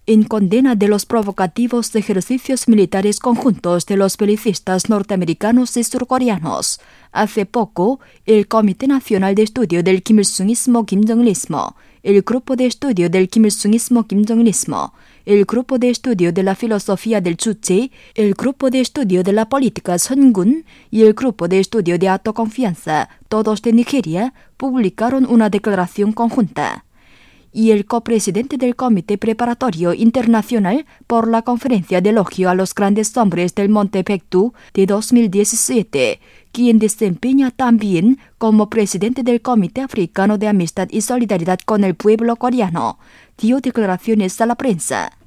en condena de los provocativos ejercicios militares conjuntos de los belicistas norteamericanos y surcoreanos. Hace poco, el Comité Nacional de Estudio del Kim Il-sungismo Kim-jong-ilismo, el Grupo de Estudio del Kim Il-sungismo Kim-jong-ilismo, el Grupo de Estudio de la Filosofía del Juche, el Grupo de Estudio de la Política Sungun y el Grupo de Estudio de Alta Confianza, todos de Nigeria, publicaron una declaración conjunta. Y el copresidente del Comité Preparatorio Internacional por la Conferencia de Elogio a los Grandes Hombres del Monte Baekdu de 2017, quien desempeña también como presidente del Comité Africano de Amistad y Solidaridad con el Pueblo Coreano, dio declaraciones a la prensa.